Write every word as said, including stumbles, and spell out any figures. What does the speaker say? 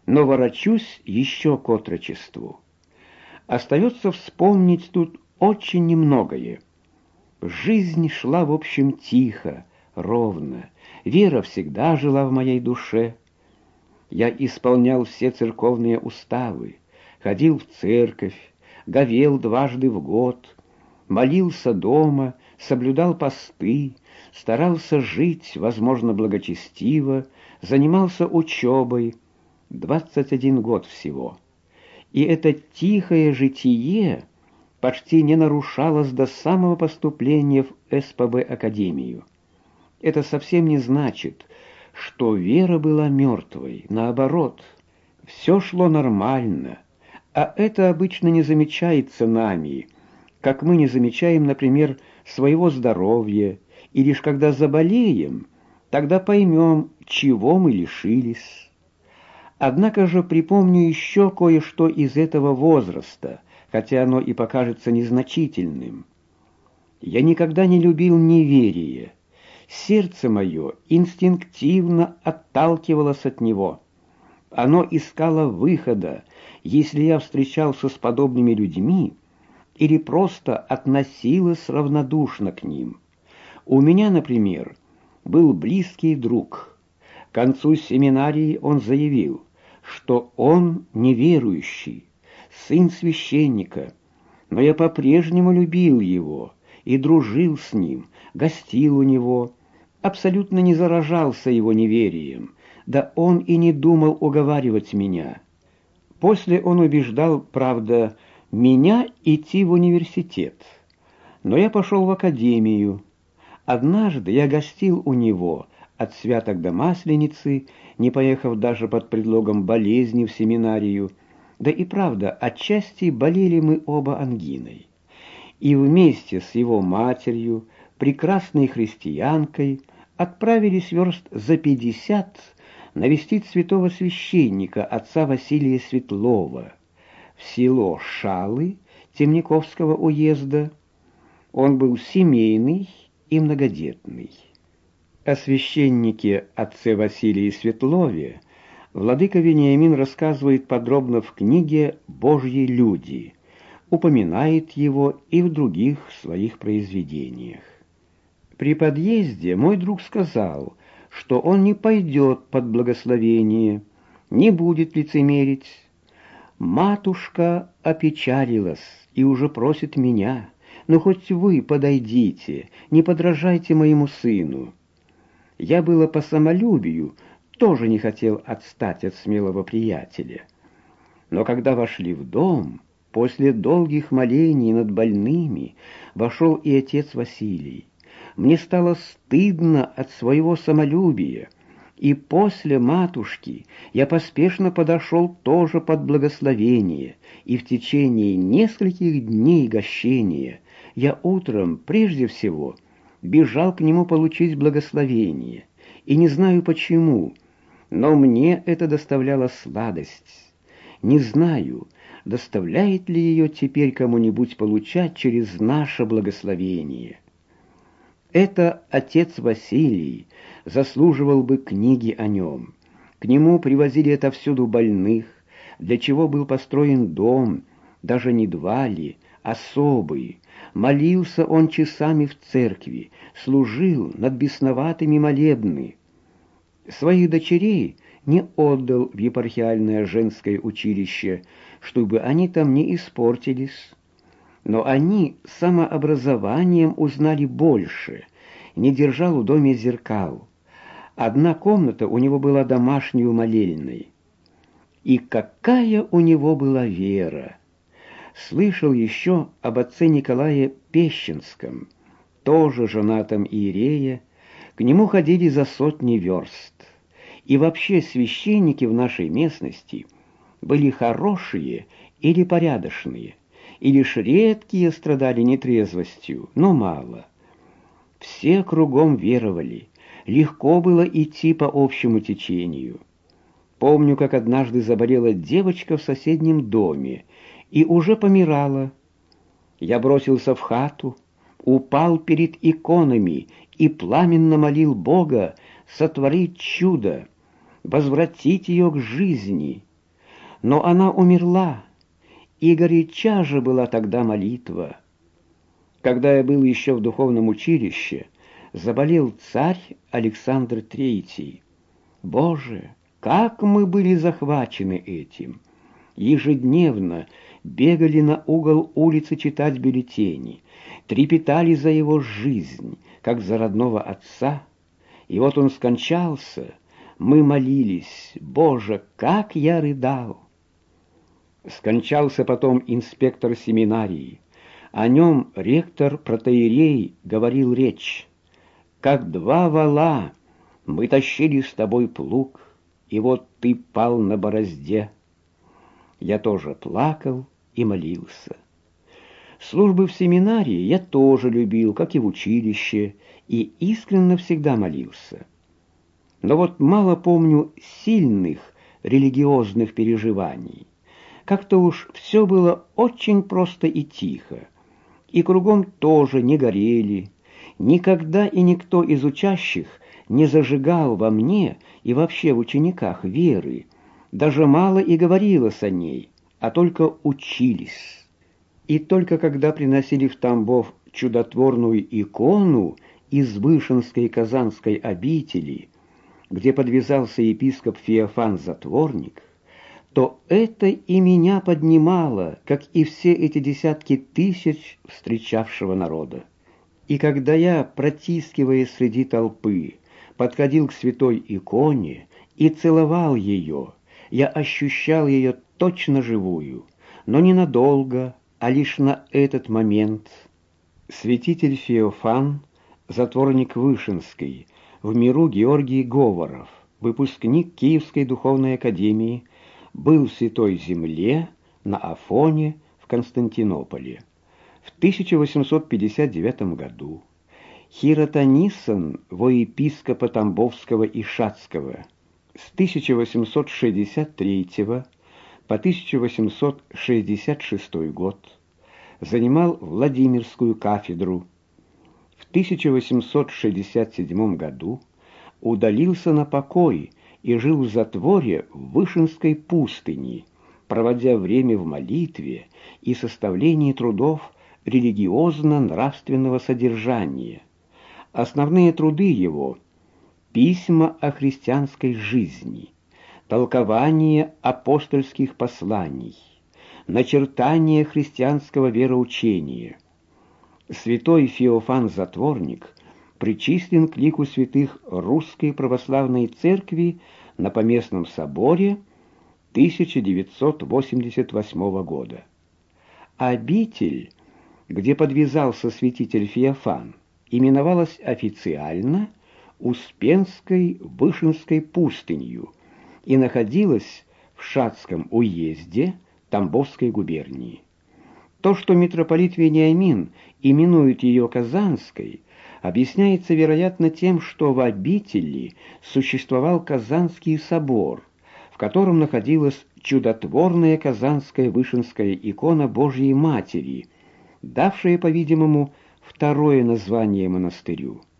но ворочусь еще к отрочеству. Остается вспомнить тут очень немногое. Жизнь шла, в общем, тихо, ровно. Вера всегда жила в моей душе. Я исполнял все церковные уставы, ходил в церковь, говел дважды в год, молился дома, соблюдал посты, старался жить, возможно, благочестиво, занимался учебой. Двадцать один год всего. И это тихое житие почти не нарушалось до самого поступления в эс пэ бэ Академию. Это совсем не значит, что вера была мертвой. Наоборот, все шло нормально, а это обычно не замечается нами, как мы не замечаем, например, своего здоровья, и лишь когда заболеем, тогда поймем, чего мы лишились. Однако же припомню еще кое-что из этого возраста, хотя оно и покажется незначительным. Я никогда не любил неверие. Сердце мое инстинктивно отталкивалось от него. Оно искало выхода, если я встречался с подобными людьми, или просто относилось равнодушно к ним. У меня, например, был близкий друг. К концу семинарии он заявил, что он неверующий, сын священника, но я по-прежнему любил его и дружил с ним, гостил у него, абсолютно не заражался его неверием, да он и не думал уговаривать меня. После он убеждал, правда, меня идти в университет, но я пошел в академию. Однажды я гостил у него от святок до Масленицы, не поехав даже под предлогом болезни в семинарию, да и правда, отчасти болели мы оба ангиной. И вместе с его матерью, прекрасной христианкой, отправились верст за пятьдесят навестить святого священника отца Василия Светлова в село Шалы Темниковского уезда. Он был семейный и многодетный. О священнике отце Василии Светлове владыка Вениамин рассказывает подробно в книге «Божьи люди», упоминает его и в других своих произведениях. При подъезде мой друг сказал, что он не пойдет под благословение, не будет лицемерить. Матушка опечалилась и уже просит меня: «Ну хоть вы подойдите, не подражайте моему сыну». Я было по самолюбию тоже не хотел отстать от смелого приятеля. Но когда вошли в дом, после долгих молений над больными, вошел и отец Василий. Мне стало стыдно от своего самолюбия, и после матушки я поспешно подошел тоже под благословение, и в течение нескольких дней гощения я утром прежде всего бежал к нему получить благословение, и не знаю почему, но мне это доставляло сладость. Не знаю, доставляет ли ее теперь кому-нибудь получать через наше благословение. Это отец Василий заслуживал бы книги о нем. К нему привозили отовсюду больных, для чего был построен дом, даже не два ли, особый. Молился он часами в церкви, служил над бесноватыми молебны. Своих дочерей не отдал в епархиальное женское училище, чтобы они там не испортились. Но они самообразованием узнали больше, не держал в доме зеркал. Одна комната у него была домашней молельной. И какая у него была вера! Слышал еще об отце Николае Пещенском, тоже женатом иерея, к нему ходили за сотни верст. И вообще священники в нашей местности были хорошие или порядочные, и лишь редкие страдали нетрезвостью, но мало. Все кругом веровали, легко было идти по общему течению. Помню, как однажды заболела девочка в соседнем доме и уже помирала. Я бросился в хату, упал перед иконами и пламенно молил Бога сотворить чудо, возвратить ее к жизни. Но она умерла, и горяча же была тогда молитва. Когда я был еще в духовном училище, заболел царь Александр Третий. Боже, как мы были захвачены этим! Ежедневно бегали на угол улицы читать бюллетени, трепетали за его жизнь, как за родного отца. И вот он скончался, мы молились, Боже, как я рыдал! Скончался потом инспектор семинарии. О нем ректор протоиерей говорил речь. Как два вала мы тащили с тобой плуг, и вот ты пал на борозде. Я тоже плакал и молился. Службы в семинарии я тоже любил, как и в училище, и искренне всегда молился. Но вот мало помню сильных религиозных переживаний. Как-то уж все было очень просто и тихо, и кругом тоже не горели. Никогда и никто из учащих не зажигал во мне и вообще в учениках веры. Даже мало и говорилось о ней, а только учились. И только когда приносили в Тамбов чудотворную икону из Вышинской Казанской обители, где подвязался епископ Феофан Затворник, то это и меня поднимало, как и все эти десятки тысяч встречавшего народа. И когда я, протискиваясь среди толпы, подходил к святой иконе и целовал ее, я ощущал ее точно живую, но ненадолго, а лишь на этот момент. Святитель Феофан, затворник Вышинской, в миру Георгий Говоров, выпускник Киевской духовной академии, был в Святой Земле на Афоне в Константинополе. В тысяча восемьсот пятьдесят девятом году хиротонисан во епископа Тамбовского и Шацкого. С тысяча восемьсот шестьдесят третьего по тысяча восемьсот шестьдесят шестой год занимал Владимирскую кафедру. В тысяча восемьсот шестьдесят седьмом году удалился на покой и жил в затворе в Вышинской пустыне, проводя время в молитве и составлении трудов религиозно-нравственного содержания. Основные труды его – письма о христианской жизни, толкование апостольских посланий, начертание христианского вероучения. Святой Феофан Затворник причислен к лику святых Русской Православной Церкви на Поместном соборе тысяча девятьсот восемьдесят восьмого года. Обитель, где подвязался святитель Феофан, именовалась официально Успенской Вышинской пустынью и находилась в Шацком уезде Тамбовской губернии. То, что митрополит Вениамин именует ее Казанской, объясняется, вероятно, тем, что в обители существовал Казанский собор, в котором находилась чудотворная казанская Вышинская икона Божьей Матери, давшая, по-видимому, второе название монастырю.